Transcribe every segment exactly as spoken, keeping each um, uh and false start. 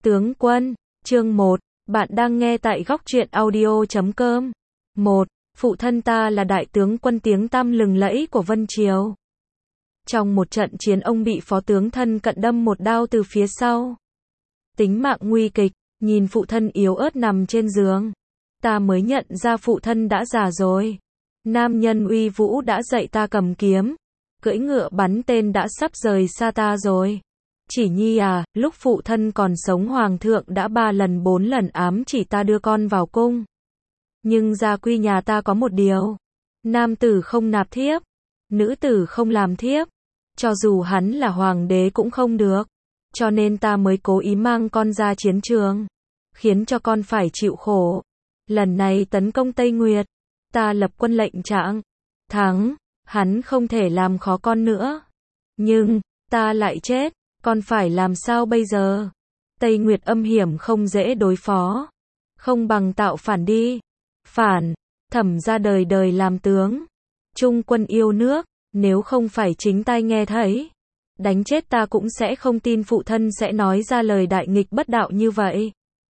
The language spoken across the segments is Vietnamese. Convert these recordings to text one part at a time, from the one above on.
Tướng quân, chương một, bạn đang nghe tại góc truyện audio chấm com. một. Phụ thân ta là đại tướng quân tiếng tăm lừng lẫy của Vân Triều. Trong một trận chiến ông bị phó tướng thân cận đâm một đao từ phía sau. Tính mạng nguy kịch, nhìn phụ thân yếu ớt nằm trên giường. Ta mới nhận ra phụ thân đã già rồi. Nam nhân uy vũ đã dạy ta cầm kiếm. Cưỡi ngựa bắn tên đã sắp rời xa ta rồi. Chỉ nhi à, lúc phụ thân còn sống hoàng thượng đã ba lần bốn lần ám chỉ ta đưa con vào cung. Nhưng gia quy nhà ta có một điều. Nam tử không nạp thiếp. Nữ tử không làm thiếp. Cho dù hắn là hoàng đế cũng không được. Cho nên ta mới cố ý mang con ra chiến trường. Khiến cho con phải chịu khổ. Lần này tấn công Tây Nguyệt. Ta lập quân lệnh trạng. Thắng. Hắn không thể làm khó con nữa. Nhưng, ta lại chết. Con phải làm sao bây giờ? Tây Nguyệt âm hiểm không dễ đối phó. Không bằng tạo phản đi. Phản. Thẩm ra đời đời làm tướng. Trung quân yêu nước. Nếu không phải chính tai nghe thấy. Đánh chết ta cũng sẽ không tin phụ thân sẽ nói ra lời đại nghịch bất đạo như vậy.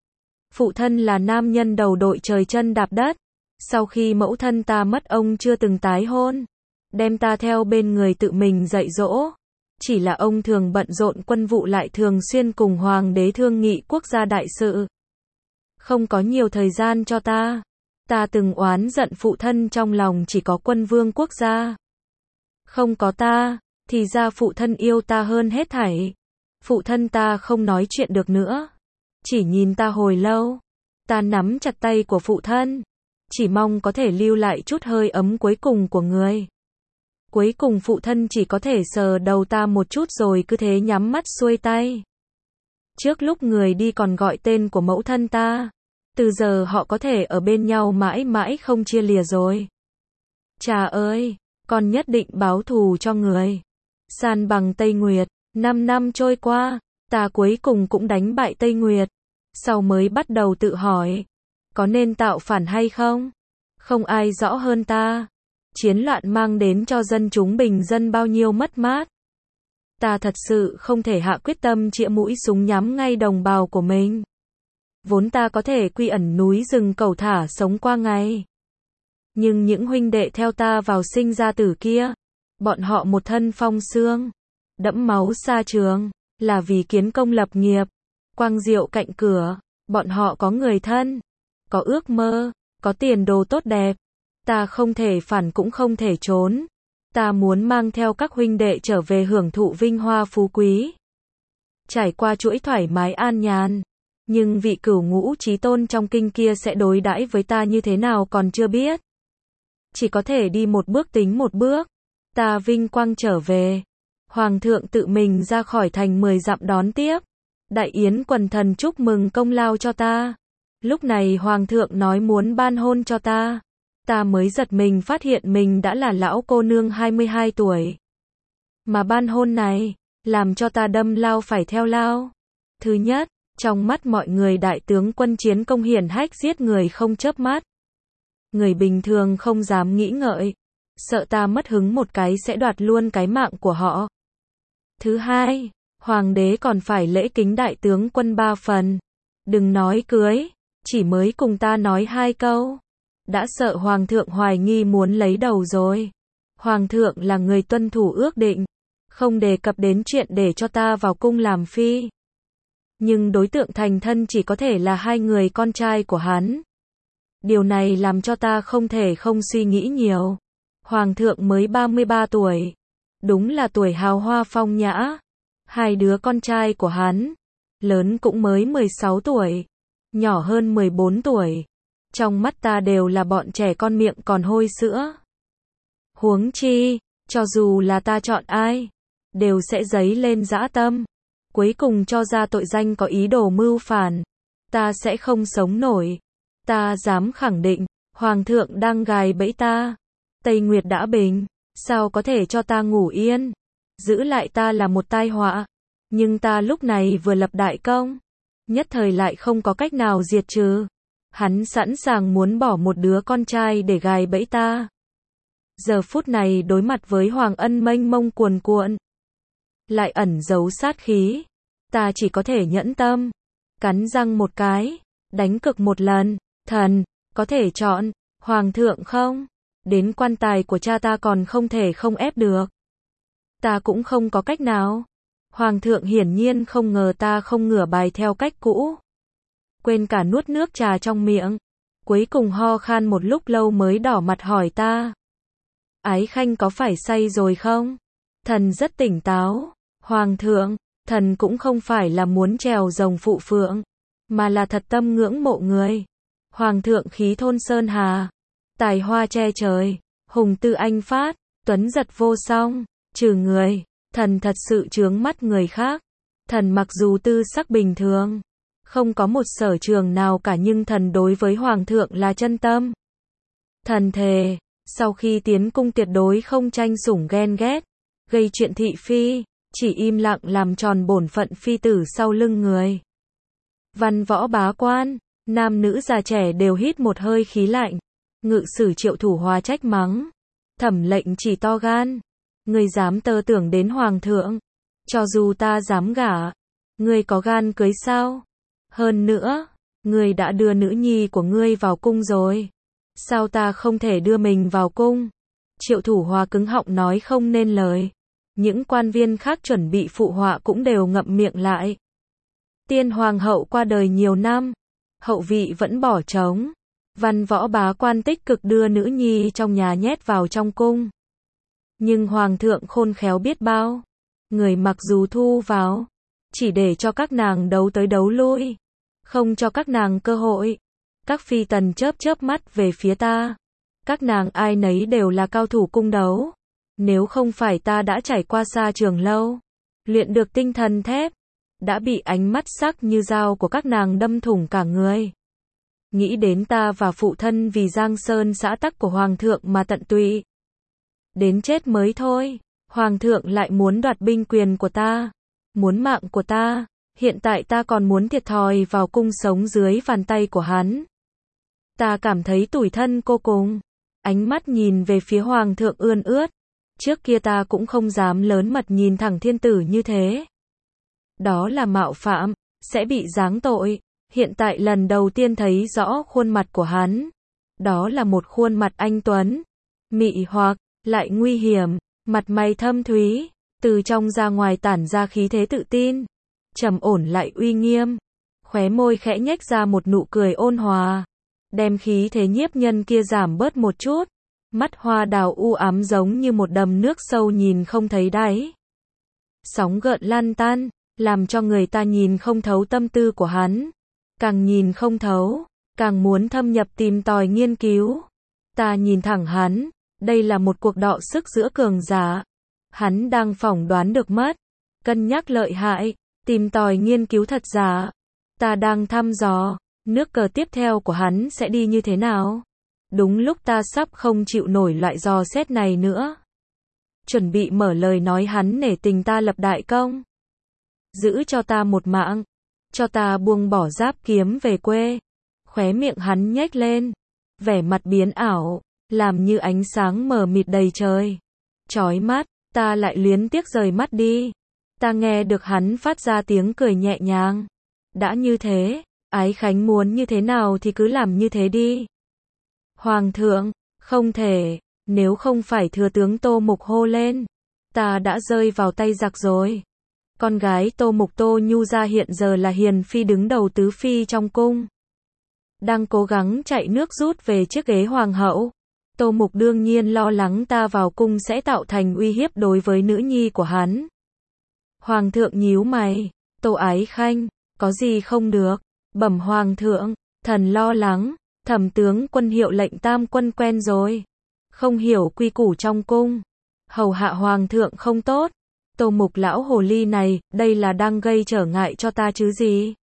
Phụ thân là nam nhân đầu đội trời chân đạp đất. Sau khi mẫu thân ta mất ông chưa từng tái hôn. Đem ta theo bên người tự mình dạy dỗ. Chỉ là ông thường bận rộn quân vụ lại thường xuyên cùng hoàng đế thương nghị quốc gia đại sự. Không có nhiều thời gian cho ta. Ta từng oán giận phụ thân trong lòng chỉ có quân vương quốc gia. Không có ta, thì ra phụ thân yêu ta hơn hết thảy. Phụ thân ta không nói chuyện được nữa. Chỉ nhìn ta hồi lâu. Ta nắm chặt tay của phụ thân. Chỉ mong có thể lưu lại chút hơi ấm cuối cùng của người. Cuối cùng phụ thân chỉ có thể sờ đầu ta một chút rồi cứ thế nhắm mắt xuôi tay. Trước lúc người đi còn gọi tên của mẫu thân ta. Từ giờ họ có thể ở bên nhau mãi mãi không chia lìa rồi. Cha ơi, con nhất định báo thù cho người. San bằng Tây Nguyệt, năm năm trôi qua, ta cuối cùng cũng đánh bại Tây Nguyệt. Sau mới bắt đầu tự hỏi, có nên tạo phản hay không? Không ai rõ hơn ta. Chiến loạn mang đến cho dân chúng bình dân bao nhiêu mất mát. Ta thật sự không thể hạ quyết tâm chĩa mũi súng nhắm ngay đồng bào của mình. Vốn ta có thể quy ẩn núi rừng cẩu thả sống qua ngày. Nhưng những huynh đệ theo ta vào sinh ra tử kia, bọn họ một thân phong xương, đẫm máu xa trường, là vì kiến công lập nghiệp. Quang diệu cạnh cửa, bọn họ có người thân, có ước mơ, có tiền đồ tốt đẹp. Ta không thể phản cũng không thể trốn. Ta muốn mang theo các huynh đệ trở về hưởng thụ vinh hoa phú quý. Trải qua chuỗi thoải mái an nhàn. Nhưng vị cửu ngũ chí tôn trong kinh kia sẽ đối đãi với ta như thế nào còn chưa biết. Chỉ có thể đi một bước tính một bước. Ta vinh quang trở về. Hoàng thượng tự mình ra khỏi thành mười dặm đón tiếp. Đại yến quần thần chúc mừng công lao cho ta. Lúc này hoàng thượng nói muốn ban hôn cho ta. Ta mới giật mình phát hiện mình đã là lão cô nương hai mươi hai tuổi. Mà ban hôn này, làm cho ta đâm lao phải theo lao. Thứ nhất, trong mắt mọi người đại tướng quân chiến công hiển hách giết người không chớp mắt. Người bình thường không dám nghĩ ngợi. Sợ ta mất hứng một cái sẽ đoạt luôn cái mạng của họ. Thứ hai, hoàng đế còn phải lễ kính đại tướng quân ba phần. Đừng nói cưới, chỉ mới cùng ta nói hai câu. Đã sợ hoàng thượng hoài nghi muốn lấy đầu rồi. Hoàng thượng là người tuân thủ ước định. Không đề cập đến chuyện để cho ta vào cung làm phi. Nhưng đối tượng thành thân chỉ có thể là hai người con trai của hắn. Điều này làm cho ta không thể không suy nghĩ nhiều. Hoàng thượng mới ba mươi ba tuổi. Đúng là tuổi hào hoa phong nhã. Hai đứa con trai của hắn. Lớn cũng mới mười sáu tuổi. Nhỏ hơn mười bốn tuổi. Trong mắt ta đều là bọn trẻ con miệng còn hôi sữa. Huống chi, cho dù là ta chọn ai, đều sẽ dấy lên dã tâm. Cuối cùng cho ra tội danh có ý đồ mưu phản. Ta sẽ không sống nổi. Ta dám khẳng định, hoàng thượng đang gài bẫy ta. Tây Nguyệt đã bình, sao có thể cho ta ngủ yên. Giữ lại ta là một tai họa. Nhưng ta lúc này vừa lập đại công. Nhất thời lại không có cách nào diệt trừ. Hắn sẵn sàng muốn bỏ một đứa con trai để gài bẫy ta. Giờ phút này đối mặt với Hoàng Ân mênh mông cuồn cuộn. Lại ẩn giấu sát khí. Ta chỉ có thể nhẫn tâm. cắn răng một cái, đánh cược một lần, thần, có thể chọn, hoàng thượng không? Đến quan tài của cha ta còn không thể không ép được. Ta cũng không có cách nào. Hoàng thượng hiển nhiên không ngờ ta không ngửa bài theo cách cũ. Quên cả nuốt nước trà trong miệng. Cuối cùng ho khan một lúc lâu mới đỏ mặt hỏi ta. Ái Khanh có phải say rồi không? Thần rất tỉnh táo. Hoàng thượng, thần cũng không phải là muốn trèo rồng phụ phượng, mà là thật tâm ngưỡng mộ người. Hoàng thượng khí thôn sơn hà, tài hoa che trời, hùng tư anh phát, tuấn giật vô song, trừ người, thần thật sự chướng mắt người khác. Thần mặc dù tư sắc bình thường, không có một sở trường nào cả nhưng thần đối với hoàng thượng là chân tâm. Thần thề, sau khi tiến cung tuyệt đối không tranh sủng ghen ghét, gây chuyện thị phi, chỉ im lặng làm tròn bổn phận phi tử sau lưng người. Văn võ bá quan, nam nữ già trẻ đều hít một hơi khí lạnh. Ngự sử Triệu Thủ Hòa trách mắng. Thẩm lệnh chỉ to gan. Ngươi dám tơ tưởng đến hoàng thượng. Cho dù ta dám gả, ngươi có gan cưới sao? Hơn nữa, ngươi đã đưa nữ nhi của ngươi vào cung rồi. Sao ta không thể đưa mình vào cung? Triệu Thủ Hòa cứng họng nói không nên lời. Những quan viên khác chuẩn bị phụ họa cũng đều ngậm miệng lại. Tiên hoàng hậu qua đời nhiều năm, hậu vị vẫn bỏ trống. Văn võ bá quan tích cực đưa nữ nhi trong nhà nhét vào trong cung. Nhưng hoàng thượng khôn khéo biết bao. Người mặc dù thu vào, chỉ để cho các nàng đấu tới đấu lui, không cho các nàng cơ hội. Các phi tần chớp chớp mắt về phía ta. Các nàng ai nấy đều là cao thủ cung đấu. Nếu không phải ta đã trải qua xa trường lâu, luyện được tinh thần thép, đã bị ánh mắt sắc như dao của các nàng đâm thủng cả người. Nghĩ đến ta và phụ thân vì Giang Sơn xã tắc của hoàng thượng mà tận tụy. Đến chết mới thôi, hoàng thượng lại muốn đoạt binh quyền của ta, muốn mạng của ta, hiện tại ta còn muốn thiệt thòi vào cung sống dưới bàn tay của hắn. Ta cảm thấy tủi thân cô cùng, ánh mắt nhìn về phía hoàng thượng ươn ướt. Trước kia ta cũng không dám lớn mật nhìn thẳng thiên tử như thế. Đó là mạo phạm, sẽ bị giáng tội. Hiện tại lần đầu tiên thấy rõ khuôn mặt của hắn. Đó là một khuôn mặt anh tuấn, mị hoặc, lại nguy hiểm, mặt mày thâm thúy, từ trong ra ngoài tản ra khí thế tự tin, trầm ổn lại uy nghiêm. Khóe môi khẽ nhếch ra một nụ cười ôn hòa, đem khí thế nhiếp nhân kia giảm bớt một chút. Mắt hoa đào u ám giống như một đầm nước sâu nhìn không thấy đáy. Sóng gợn lan tan, làm cho người ta nhìn không thấu tâm tư của hắn. Càng nhìn không thấu, càng muốn thâm nhập tìm tòi nghiên cứu. Ta nhìn thẳng hắn, đây là một cuộc đọ sức giữa cường giả. Hắn đang phỏng đoán được mất, cân nhắc lợi hại, tìm tòi nghiên cứu thật giả. Ta đang thăm dò, nước cờ tiếp theo của hắn sẽ đi như thế nào. Đúng lúc ta sắp không chịu nổi loại dò xét này nữa. Chuẩn bị mở lời nói hắn nể tình ta lập đại công. Giữ cho ta một mạng. Cho ta buông bỏ giáp kiếm về quê. Khóe miệng hắn nhếch lên. Vẻ mặt biến ảo. Làm như ánh sáng mờ mịt đầy trời. Chói mắt. Ta lại luyến tiếc rời mắt đi. Ta nghe được hắn phát ra tiếng cười nhẹ nhàng. Đã như thế, Ái Khánh muốn như thế nào thì cứ làm như thế đi. Hoàng thượng, không thể, nếu không phải thừa tướng Tô Mục hô lên, ta đã rơi vào tay giặc rồi. Con gái Tô Mục Tô Nhu Gia hiện giờ là hiền phi đứng đầu tứ phi trong cung. Đang cố gắng chạy nước rút về chiếc ghế hoàng hậu. Tô Mục đương nhiên lo lắng ta vào cung sẽ tạo thành uy hiếp đối với nữ nhi của hắn. Hoàng thượng nhíu mày, Tô Ái Khanh, có gì không được? Bẩm hoàng thượng, thần lo lắng. Thẩm tướng quân hiệu lệnh tam quân quen rồi, không hiểu quy củ trong cung, hầu hạ hoàng thượng không tốt. Tô Mục lão hồ ly này, đây là đang gây trở ngại cho ta chứ gì?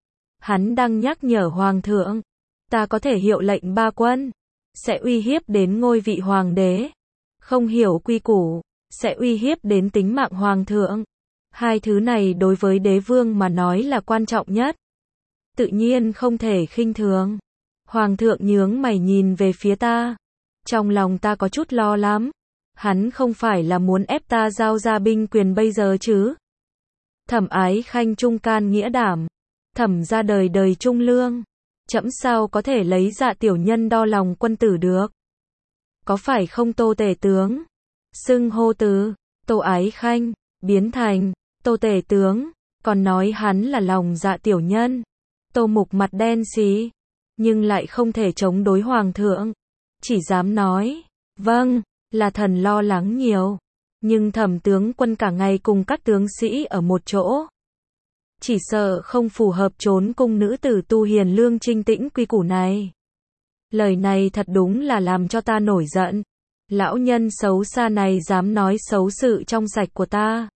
Hắn đang nhắc nhở hoàng thượng, ta có thể hiệu lệnh ba quân, sẽ uy hiếp đến ngôi vị hoàng đế. Không hiểu quy củ, sẽ uy hiếp đến tính mạng hoàng thượng. Hai thứ này đối với đế vương mà nói là quan trọng nhất. Tự nhiên không thể khinh thường. Hoàng thượng nhướng mày nhìn về phía ta. Trong lòng ta có chút lo lắm. Hắn không phải là muốn ép ta giao ra binh quyền bây giờ chứ? Thẩm Ái Khanh trung can nghĩa đảm. Thẩm gia đời đời trung lương, trẫm sao có thể lấy Dạ tiểu nhân đo lòng quân tử được. Có phải không Tô tể tướng? Xưng hô từ Tô Ái Khanh biến thành Tô tể tướng, còn nói hắn là lòng Dạ tiểu nhân. Tô Mục mặt đen xí, nhưng lại không thể chống đối hoàng thượng, chỉ dám nói, vâng, là thần lo lắng nhiều, nhưng Thẩm tướng quân cả ngày cùng các tướng sĩ ở một chỗ, chỉ sợ không phù hợp trốn cung nữ tử tu hiền lương trinh tĩnh quy củ này. Lời này thật đúng là làm cho ta nổi giận. Lão nhân xấu xa này dám nói xấu sự trong sạch của ta.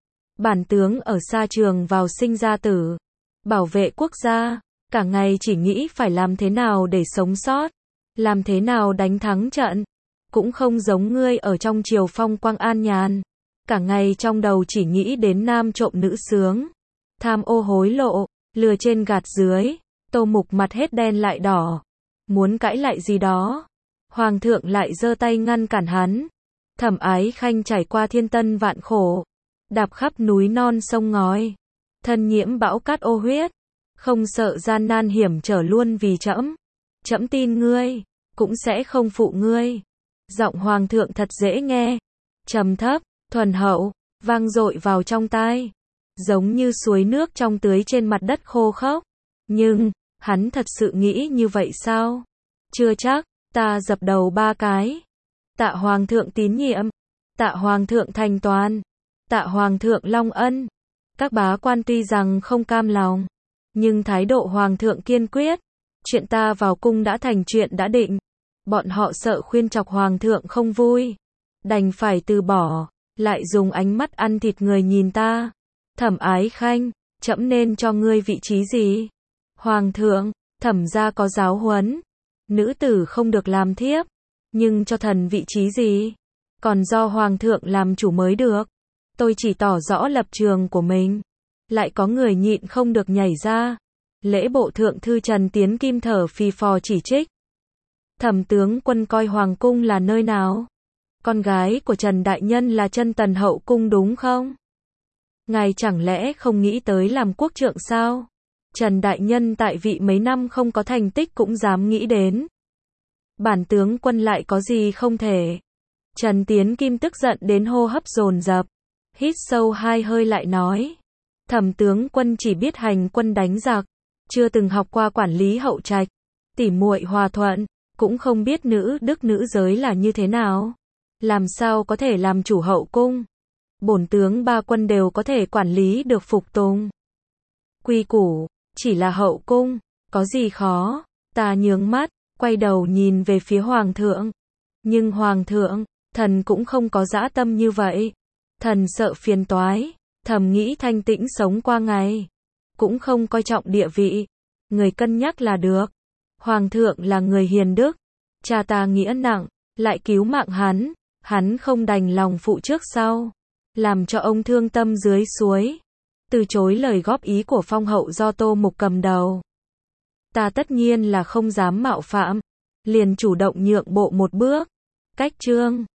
Bản tướng ở xa trường vào sinh ra tử, bảo vệ quốc gia, cả ngày chỉ nghĩ phải làm thế nào để sống sót, làm thế nào đánh thắng trận, cũng không giống ngươi ở trong triều phong quang an nhàn, cả ngày trong đầu chỉ nghĩ đến nam trộm nữ sướng, tham ô hối lộ, lừa trên gạt dưới. Tô Mục mặt hết đen lại đỏ, muốn cãi lại gì đó, hoàng thượng lại giơ tay ngăn cản hắn. Thẩm Ái Khanh trải qua thiên tân vạn khổ, đạp khắp núi non sông ngói, thân nhiễm bão cát ô huyết, không sợ gian nan hiểm trở luôn vì trẫm. Trẫm tin ngươi, cũng sẽ không phụ ngươi. Giọng hoàng thượng thật dễ nghe, trầm thấp, thuần hậu, vang dội vào trong tai, giống như suối nước trong tưới trên mặt đất khô khốc. Nhưng, hắn thật sự nghĩ như vậy sao? Chưa chắc. Ta dập đầu ba cái. Tạ hoàng thượng tín nhiệm, tạ hoàng thượng thành toàn, tạ hoàng thượng long ân. Các bá quan tuy rằng không cam lòng, nhưng thái độ hoàng thượng kiên quyết. Chuyện ta vào cung đã thành chuyện đã định. Bọn họ sợ khuyên chọc hoàng thượng không vui, đành phải từ bỏ, lại dùng ánh mắt ăn thịt người nhìn ta. Thẩm Ái Khanh, trẫm nên cho ngươi vị trí gì? Hoàng thượng, Thẩm gia có giáo huấn, nữ tử không được làm thiếp, nhưng cho thần vị trí gì? Còn do hoàng thượng làm chủ mới được. Tôi chỉ tỏ rõ lập trường của mình, lại có người nhịn không được nhảy ra. Lễ bộ thượng thư Trần Tiến Kim thở phì phò chỉ trích. Thẩm tướng quân coi hoàng cung là nơi nào? Con gái của Trần đại nhân là chân tần hậu cung đúng không? Ngài chẳng lẽ không nghĩ tới làm quốc trượng sao? Trần đại nhân tại vị mấy năm không có thành tích cũng dám nghĩ đến. Bản tướng quân lại có gì không thể? Trần Tiến Kim tức giận đến hô hấp dồn dập, hít sâu hai hơi lại nói. Thẩm tướng quân chỉ biết hành quân đánh giặc, chưa từng học qua quản lý hậu trạch, tỉ muội hòa thuận, cũng không biết nữ đức nữ giới là như thế nào. Làm sao có thể làm chủ hậu cung? Bổn tướng ba quân đều có thể quản lý được phục tùng quy củ, chỉ là hậu cung, có gì khó? Ta nhướng mắt, quay đầu nhìn về phía hoàng thượng. Nhưng hoàng thượng, thần cũng không có dã tâm như vậy. Thần sợ phiền toái, thầm nghĩ thanh tĩnh sống qua ngày, cũng không coi trọng địa vị. Người cân nhắc là được. Hoàng thượng là người hiền đức, cha ta nghĩa nặng, lại cứu mạng hắn, hắn không đành lòng phụ trước sau, làm cho ông thương tâm dưới suối, từ chối lời góp ý của phong hậu do Tô Mục cầm đầu. Ta tất nhiên là không dám mạo phạm, liền chủ động nhượng bộ một bước. Cách chương